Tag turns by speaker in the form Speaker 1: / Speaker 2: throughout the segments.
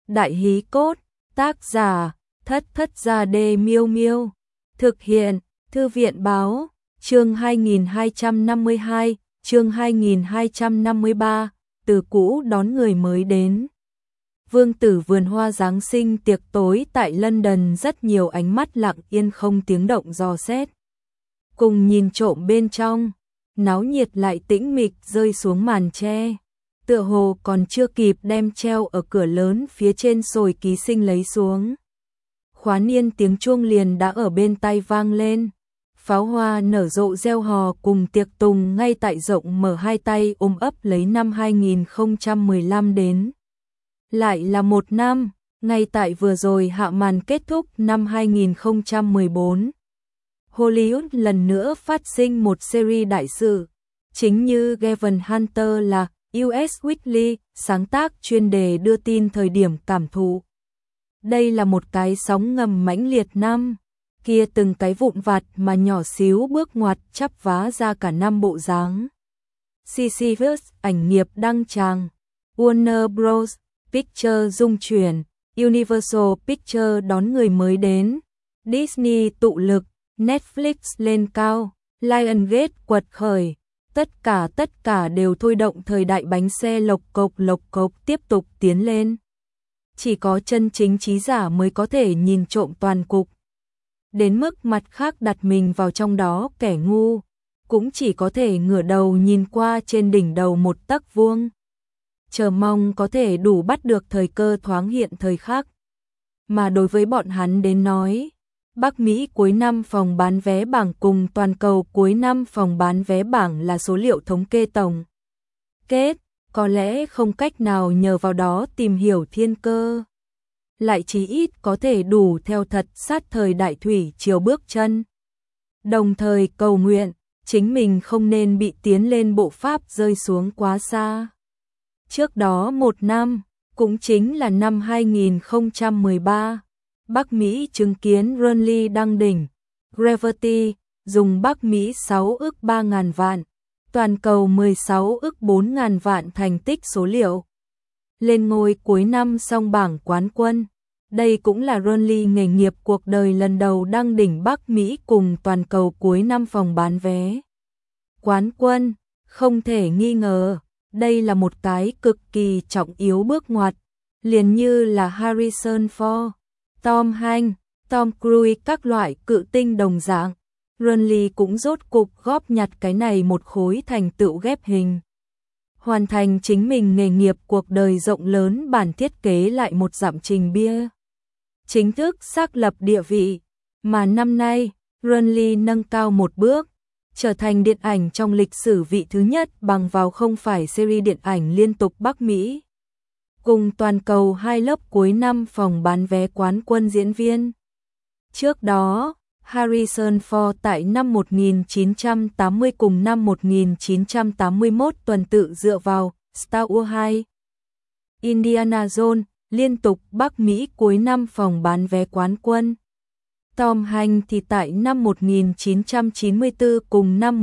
Speaker 1: Đại hí cốt, tác giả, Thất Thất Gia Đê Miêu Miêu. Thực hiện, Thư viện báo, chương 2252, chương 2253, từ cũ đón người mới đến. Vương tử vườn hoa Giáng sinh tiệc tối tại London, rất nhiều ánh mắt lặng yên không tiếng động dò xét. Cùng nhìn trộm bên trong, náo nhiệt lại tĩnh mịch rơi xuống màn tre. Tựa hồ còn chưa kịp đem treo ở cửa lớn phía trên sồi ký sinh lấy xuống. Khóa niên tiếng chuông liền đã ở bên tai vang lên. Pháo hoa nở rộ reo hò cùng tiệc tùng ngay tại rộng mở, hai tay ôm ấp lấy năm 2015 đến. Lại là một năm, ngay tại vừa rồi hạ màn kết thúc năm 2014. Hollywood lần nữa phát sinh một series đại sự. Chính như Gavin Hunter là US Weekly sáng tác chuyên đề đưa tin thời điểm cảm thụ. Đây là một cái sóng ngầm mãnh liệt năm. Kia từng cái vụn vặt mà nhỏ xíu bước ngoặt chắp vá ra cả năm bộ dáng. CCVS ảnh nghiệp đăng tràng, Warner Bros. Pictures dung chuyển, Universal Pictures đón người mới đến, Disney tụ lực, Netflix lên cao, Lionsgate quật khởi. Tất cả đều thôi động thời đại bánh xe lộc cộc tiếp tục tiến lên. Chỉ có chân chính trí giả mới có thể nhìn trộm toàn cục. Đến mức mặt khác đặt mình vào trong đó kẻ ngu, cũng chỉ có thể ngửa đầu nhìn qua trên đỉnh đầu một tấc vuông. Chờ mong có thể đủ bắt được thời cơ thoáng hiện thời khắc. Mà đối với bọn hắn đến nói, Bắc Mỹ cuối năm phòng bán vé bảng cùng toàn cầu cuối năm phòng bán vé bảng là số liệu thống kê tổng kết, có lẽ không cách nào nhờ vào đó tìm hiểu thiên cơ. Lại chí ít có thể đủ theo thật sát thời đại thủy triều bước chân. Đồng thời cầu nguyện, chính mình không nên bị tiến lên bộ pháp rơi xuống quá xa. Trước đó một năm, cũng chính là năm 2013, Bắc Mỹ chứng kiến Runly đăng đỉnh, Gravity, dùng Bắc Mỹ 6 ức 3.000 vạn, toàn cầu 16 ức 4.000 vạn thành tích số liệu. Lên ngôi cuối năm song bảng quán quân. Đây cũng là Runly nghề nghiệp cuộc đời lần đầu đăng đỉnh Bắc Mỹ cùng toàn cầu cuối năm phòng bán vé. Quán quân, không thể nghi ngờ, đây là một cái cực kỳ trọng yếu bước ngoặt, liền như là Harrison Ford, Tom Hanks, Tom Cruise các loại cự tinh đồng dạng. Runly cũng rốt cục góp nhặt cái này một khối thành tựu ghép hình. Hoàn thành chính mình nghề nghiệp cuộc đời rộng lớn, bản thiết kế lại một dặm trình bia. Chính thức xác lập địa vị, mà năm nay, Runly nâng cao một bước, trở thành điện ảnh trong lịch sử vị thứ nhất bằng vào không phải series điện ảnh liên tục Bắc Mỹ. Cùng toàn cầu hai lớp cuối năm phòng bán vé quán quân diễn viên. Trước đó, Harrison Ford tại năm 1980 cùng năm 1981 tuần tự dựa vào Star Wars 2, Indiana Jones, liên tục Bắc Mỹ cuối năm phòng bán vé quán quân. Tom Hanks thì tại năm 1994 cùng năm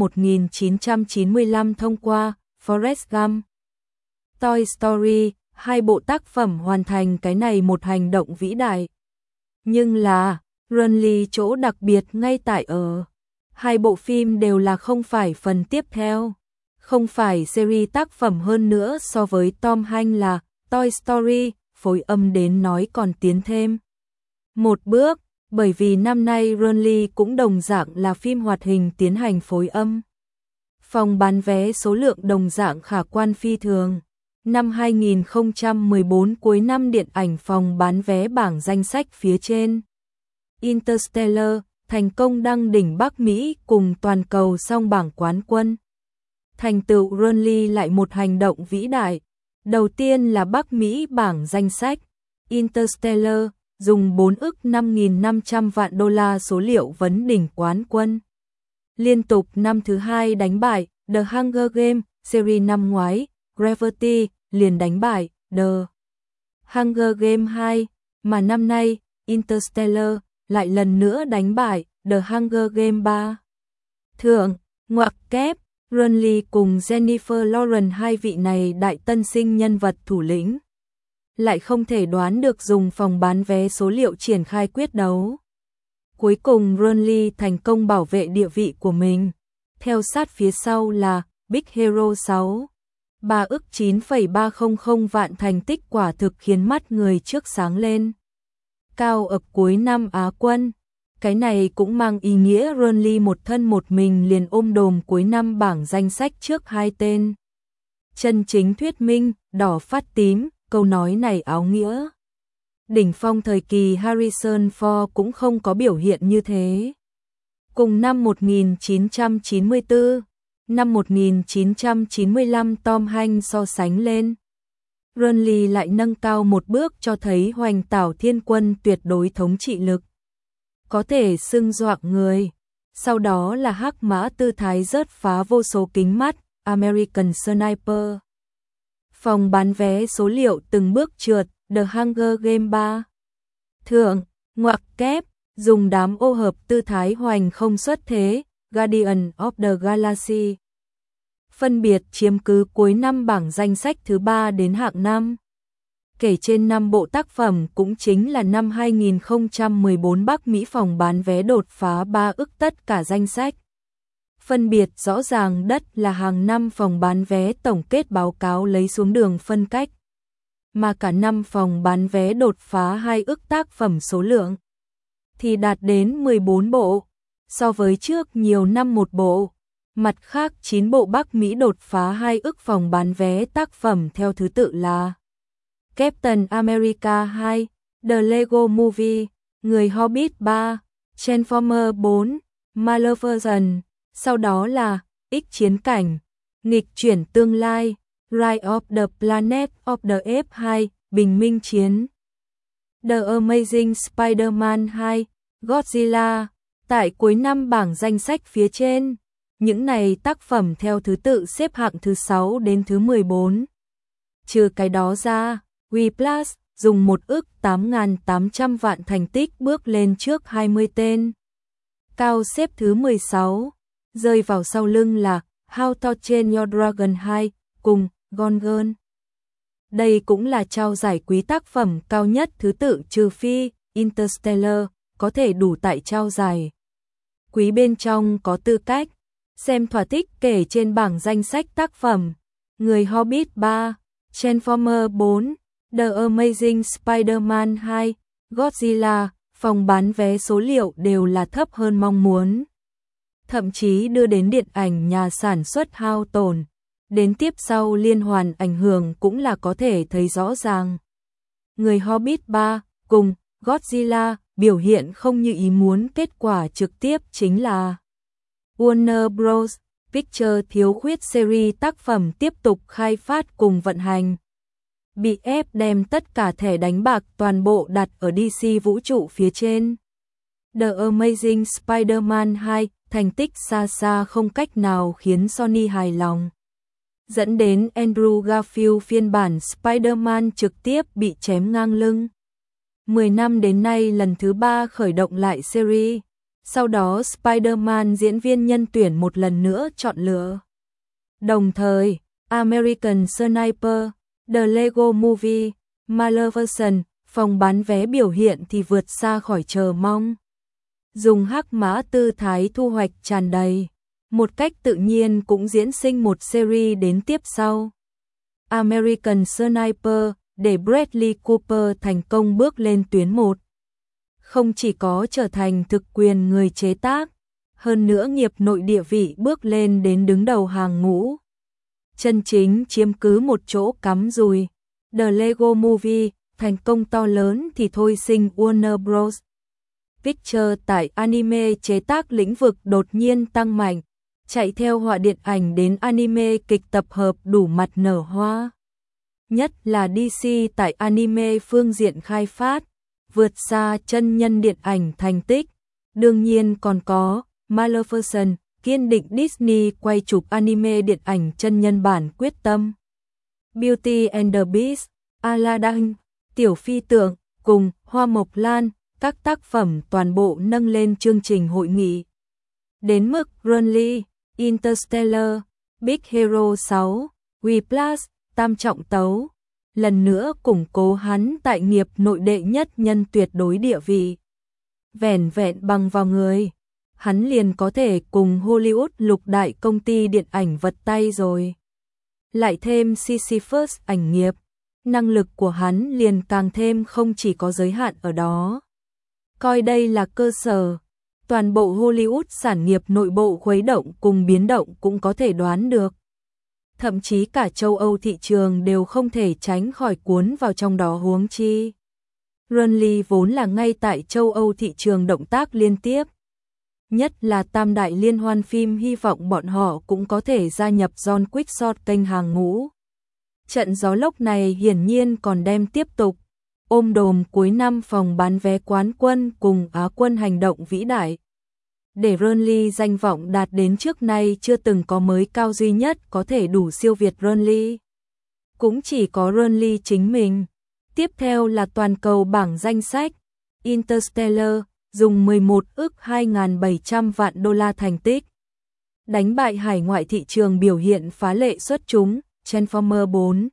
Speaker 1: 1995 thông qua Forrest Gump, Toy Story, hai bộ tác phẩm hoàn thành cái này một hành động vĩ đại. Nhưng là, Runly chỗ đặc biệt ngay tại ở, hai bộ phim đều là không phải phần tiếp theo, không phải series tác phẩm, hơn nữa so với Tom Hanks là Toy Story, phối âm đến nói còn tiến thêm một bước, bởi vì năm nay Runly cũng đồng dạng là phim hoạt hình tiến hành phối âm. Phòng bán vé số lượng đồng dạng khả quan phi thường. Năm 2014 cuối năm điện ảnh phòng bán vé bảng danh sách phía trên. Interstellar thành công đăng đỉnh Bắc Mỹ cùng toàn cầu song bảng quán quân. Thành tựu Runly lại một hành động vĩ đại. Đầu tiên là Bắc Mỹ bảng danh sách. Interstellar dùng 4 ức 5.500 vạn đô la số liệu vấn đỉnh quán quân. Liên tục năm thứ hai đánh bại The Hunger Games, series năm ngoái, Gravity liền đánh bại The Hunger Games 2, mà năm nay, Interstellar lại lần nữa đánh bại The Hunger Games 3. Thượng, ngoặc kép, Runly cùng Jennifer Lawrence, hai vị này đại tân sinh nhân vật thủ lĩnh. lại không thể đoán được dùng phòng bán vé số liệu triển khai quyết đấu. Cuối cùng Burnley thành công bảo vệ địa vị của mình. Theo sát phía sau là Big Hero 6. 3 ức 9,300 vạn, thành tích quả thực khiến mắt người trước sáng lên. Cao ở cuối năm Á quân. Cái này cũng mang ý nghĩa Burnley một thân một mình liền ôm đồm cuối năm bảng danh sách trước hai tên. Chân chính thuyết minh, đỏ phát tím, câu nói này áo nghĩa. Đỉnh phong thời kỳ Harrison Ford cũng không có biểu hiện như thế. Cùng năm 1994, năm 1995 Tom Hanks so sánh lên, Burnley lại nâng cao một bước cho thấy hoành tảo thiên quân tuyệt đối thống trị lực. Có thể xưng doạng người. Sau đó là hắc mã tư thái rớt phá vô số kính mắt, American Sniper. Phòng bán vé số liệu từng bước trượt, The Hunger Game 3. Thượng, ngoặc kép, dùng đám ô hợp tư thái hoành không xuất thế, Guardian of the Galaxy. Phân biệt chiếm cứ cuối năm bảng danh sách thứ 3 đến hạng 5. Kể trên 5 bộ tác phẩm cũng chính là năm 2014 Bắc Mỹ phòng bán vé đột phá 3 ức tất cả danh sách. Phân biệt rõ ràng đất là hàng năm phòng bán vé tổng kết báo cáo lấy xuống đường phân cách. Mà cả năm phòng bán vé đột phá 2 ức tác phẩm số lượng thì đạt đến 14 bộ, so với trước nhiều năm một bộ. Mặt khác 9 bộ Bắc Mỹ đột phá 2 ức phòng bán vé tác phẩm theo thứ tự là Captain America 2, The Lego Movie, Người Hobbit 3, Transformers 4, Maleficent, sau đó là X Chiến Cảnh, Nghịch Chuyển Tương Lai, Rise of the Planet of the Apes 2, Bình Minh Chiến, The Amazing Spider-Man 2, Godzilla. Tại cuối năm bảng danh sách phía trên, những này tác phẩm theo thứ tự xếp hạng thứ 6 đến thứ 14. Trừ cái đó ra, Whiplash dùng 1 ức 8.800 vạn thành tích bước lên trước 20 tên. Cao xếp thứ 16, rơi vào sau lưng là How to Train Your Dragon 2 cùng Gone Girl. Đây cũng là trao giải quý tác phẩm cao nhất thứ tự, trừ phi Interstellar có thể đủ tại trao giải quý bên trong có tư cách xem thỏa thích kể trên bảng danh sách tác phẩm. Người Hobbit 3, Transformers 4, The Amazing Spider-Man 2, Godzilla, phòng bán vé số liệu đều là thấp hơn mong muốn. Thậm chí đưa đến điện ảnh nhà sản xuất hao tổn. Đến tiếp sau liên hoàn ảnh hưởng cũng là có thể thấy rõ ràng. Người Hobbit 3 cùng Godzilla biểu hiện không như ý muốn, kết quả trực tiếp chính là Warner Bros. Pictures thiếu khuyết series tác phẩm tiếp tục khai phát cùng vận hành. Bị ép đem tất cả thẻ đánh bạc toàn bộ đặt ở DC vũ trụ phía trên. The Amazing Spider-Man 2 thành tích xa xa không cách nào khiến Sony hài lòng, dẫn đến Andrew Garfield phiên bản Spider-Man trực tiếp bị chém ngang lưng. 10 năm đến nay lần thứ 3 khởi động lại series, sau đó Spider-Man diễn viên nhân tuyển một lần nữa chọn lựa. Đồng thời, American Sniper, The Lego Movie, Maleficent, phòng bán vé biểu hiện thì vượt xa khỏi chờ mong. Dùng hắc mã tư thái thu hoạch tràn đầy, một cách tự nhiên cũng diễn sinh một series đến tiếp sau. American Sniper để Bradley Cooper thành công bước lên tuyến 1. Không chỉ có trở thành thực quyền người chế tác, hơn nữa nghiệp nội địa vị bước lên đến đứng đầu hàng ngũ. Chân chính chiếm cứ một chỗ cắm rùi. The Lego Movie, thành công to lớn thì thôi sinh Warner Bros. Pictures tại anime chế tác lĩnh vực đột nhiên tăng mạnh, chạy theo họa điện ảnh đến anime kịch tập hợp đủ mặt nở hoa. Nhất là DC tại anime phương diện khai phát, vượt xa chân nhân điện ảnh thành tích. Đương nhiên còn có Maleficent, kiên định Disney quay chụp anime điện ảnh chân nhân bản quyết tâm. Beauty and the Beast, Aladdin, Tiểu Phi Tượng cùng Hoa Mộc Lan, các tác phẩm toàn bộ nâng lên chương trình hội nghị. Đến mức Burnley, Interstellar, Big Hero 6, Whiplash, Tam Trọng Tấu, lần nữa củng cố hắn tại nghiệp nội đệ nhất nhân tuyệt đối địa vị. Vẻn vẹn bằng vào người, hắn liền có thể cùng Hollywood lục đại công ty điện ảnh vật tay rồi. Lại thêm Sisyphus ảnh nghiệp, năng lực của hắn liền càng thêm không chỉ có giới hạn ở đó. Coi đây là cơ sở, toàn bộ Hollywood sản nghiệp nội bộ khuấy động cùng biến động cũng có thể đoán được. Thậm chí cả châu Âu thị trường đều không thể tránh khỏi cuốn vào trong đó, huống chi Rurnley vốn là ngay tại châu Âu thị trường động tác liên tiếp. Nhất là tam đại liên hoan phim, hy vọng bọn họ cũng có thể gia nhập John Quickshot kênh hàng ngũ. Trận gió lốc này hiển nhiên còn đem tiếp tục, ôm đồm cuối năm phòng bán vé quán quân cùng Á quân hành động vĩ đại. Để Rurnley danh vọng đạt đến trước nay chưa từng có mới cao duy nhất có thể đủ siêu việt Rurnley. Cũng chỉ có Rurnley chính mình. Tiếp theo là toàn cầu bảng danh sách, Interstellar, dùng 11 ức 2.700 vạn đô la thành tích. Đánh bại hải ngoại thị trường biểu hiện phá lệ xuất chúng, Transformer 4.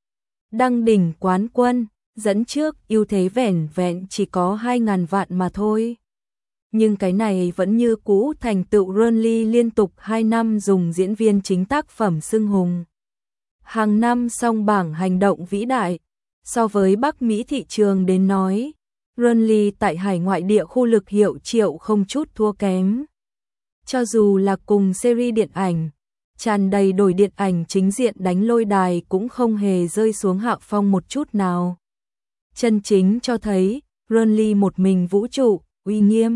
Speaker 1: Đăng đỉnh quán quân, dẫn trước ưu thế vẻn vẹn chỉ có 2.000 vạn mà thôi. Nhưng cái này vẫn như cũ thành tựu Rurnley liên tục 2 năm dùng diễn viên chính tác phẩm xưng hùng. Hàng năm song bảng hành động vĩ đại, so với Bắc Mỹ thị trường đến nói, Rurnley tại hải ngoại địa khu lực hiệu triệu không chút thua kém. Cho dù là cùng series điện ảnh, tràn đầy đổi điện ảnh chính diện đánh lôi đài cũng không hề rơi xuống hạ phong một chút nào. Chân chính cho thấy, Rurnley một mình vũ trụ, uy nghiêm,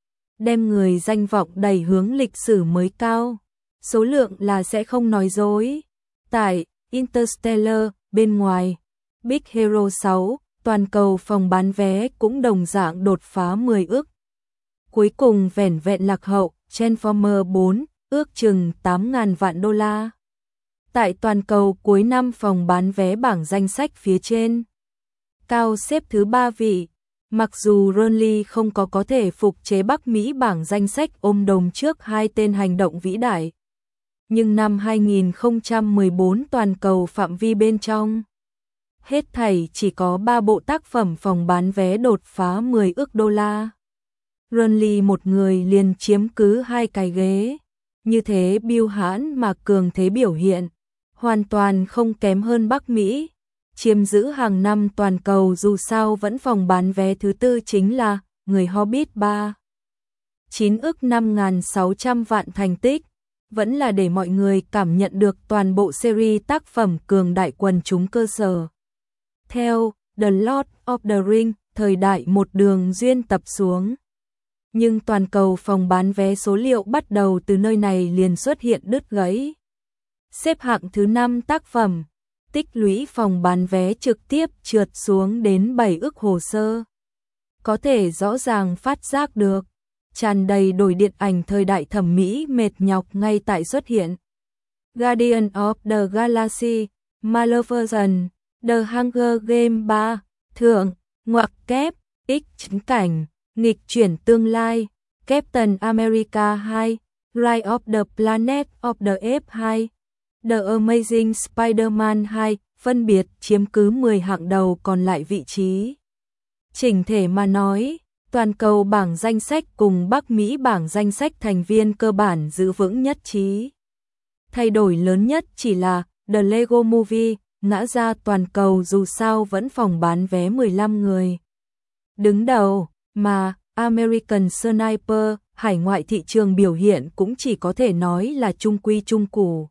Speaker 1: đem người danh vọng đẩy hướng lịch sử mới cao. Số lượng là sẽ không nói dối. Tại Interstellar, bên ngoài, Big Hero 6, toàn cầu phòng bán vé cũng đồng dạng đột phá 10 ức. Cuối cùng vẻn vẹn lạc hậu, Transformer 4, ước chừng 8.000 vạn đô la. Tại toàn cầu cuối năm phòng bán vé bảng danh sách phía trên, cao xếp thứ 3 vị. Mặc dù Rurnley không có thể phục chế Bắc Mỹ bảng danh sách ôm đồm trước hai tên hành động vĩ đại, nhưng năm 2014 toàn cầu phạm vi bên trong, hết thảy chỉ có 3 bộ tác phẩm phòng bán vé đột phá 10 ức đô la. Rurnley một người liền chiếm cứ 2 cái ghế, như thế biêu hãn mà cường thế biểu hiện, hoàn toàn không kém hơn Bắc Mỹ. Chiếm giữ hàng năm toàn cầu, dù sao vẫn phòng bán vé thứ tư chính là Người Hobbit 3. 9 ức 5.600 vạn thành tích, vẫn là để mọi người cảm nhận được toàn bộ series tác phẩm cường đại quần chúng cơ sở. Theo The Lord of the Rings, thời đại một đường duyên tập xuống. Nhưng toàn cầu phòng bán vé số liệu bắt đầu từ nơi này liền xuất hiện đứt gãy. Xếp hạng thứ 5 tác phẩm, tích lũy phòng bán vé trực tiếp trượt xuống đến 7 ức hồ sơ. Có thể rõ ràng phát giác được, tràn đầy đổi điện ảnh thời đại thẩm mỹ mệt nhọc ngay tại xuất hiện. Guardian of the Galaxy, Maleficent, The Hunger Game 3, Thượng, ngoặc kép, X chính cảnh, nghịch chuyển tương lai, Captain America 2, Rise of the Planet of the Apes 2, The Amazing Spider-Man 2, phân biệt chiếm cứ 10 hạng đầu còn lại vị trí. Chỉnh thể mà nói, toàn cầu bảng danh sách cùng Bắc Mỹ bảng danh sách thành viên cơ bản giữ vững nhất trí. Thay đổi lớn nhất chỉ là The Lego Movie, ngã ra toàn cầu dù sao vẫn phòng bán vé 15 người. Đứng đầu, mà American Sniper, hải ngoại thị trường biểu hiện cũng chỉ có thể nói là trung quy trung củ.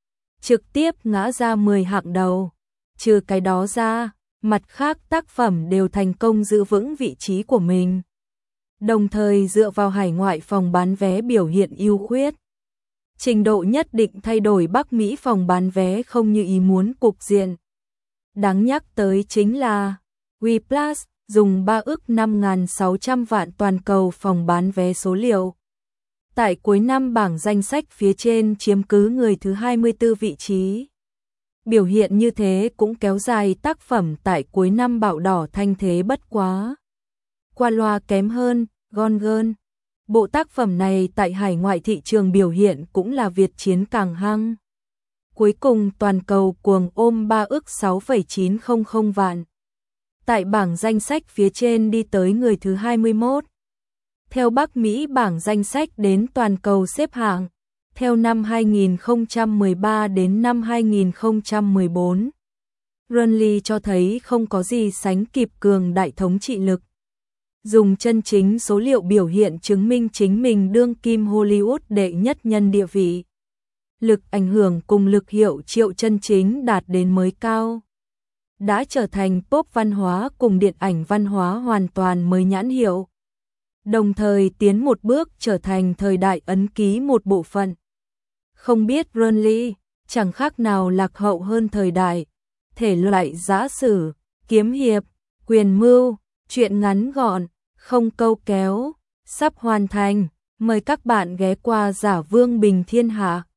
Speaker 1: Trực tiếp ngã ra 10 hạng đầu. Trừ cái đó ra, mặt khác tác phẩm đều thành công giữ vững vị trí của mình. Đồng thời dựa vào hải ngoại phòng bán vé biểu hiện ưu khuyết, trình độ nhất định thay đổi Bắc Mỹ phòng bán vé không như ý muốn cục diện. Đáng nhắc tới chính là Whiplash dùng 3 ức 5.600 vạn toàn cầu phòng bán vé số liệu. Tại cuối năm bảng danh sách phía trên chiếm cứ người thứ 24 vị trí. Biểu hiện như thế cũng kéo dài tác phẩm tại cuối năm bạo đỏ thanh thế bất quá. Qua loa kém hơn, Gone Girl. Bộ tác phẩm này tại hải ngoại thị trường biểu hiện cũng là Việt chiến càng hăng. Cuối cùng toàn cầu cuồng ôm 3 ức 6,900 vạn. Tại bảng danh sách phía trên đi tới người thứ 21. Theo Bắc Mỹ bảng danh sách đến toàn cầu xếp hạng, theo năm 2013 đến năm 2014. Renly cho thấy không có gì sánh kịp cường đại thống trị lực. Dùng chân chính số liệu biểu hiện chứng minh chính mình đương kim Hollywood đệ nhất nhân địa vị. Lực ảnh hưởng cùng lực hiệu triệu chân chính đạt đến mới cao. Đã trở thành pop văn hóa cùng điện ảnh văn hóa hoàn toàn mới nhãn hiệu. Đồng thời tiến một bước trở thành thời đại ấn ký một bộ phận. Không biết Renly, chẳng khác nào lạc hậu hơn thời đại. Thể loại giã sử, kiếm hiệp, quyền mưu, truyện ngắn gọn, không câu kéo, sắp hoàn thành. Mời các bạn ghé qua Giả Vương Bình Thiên Hạ.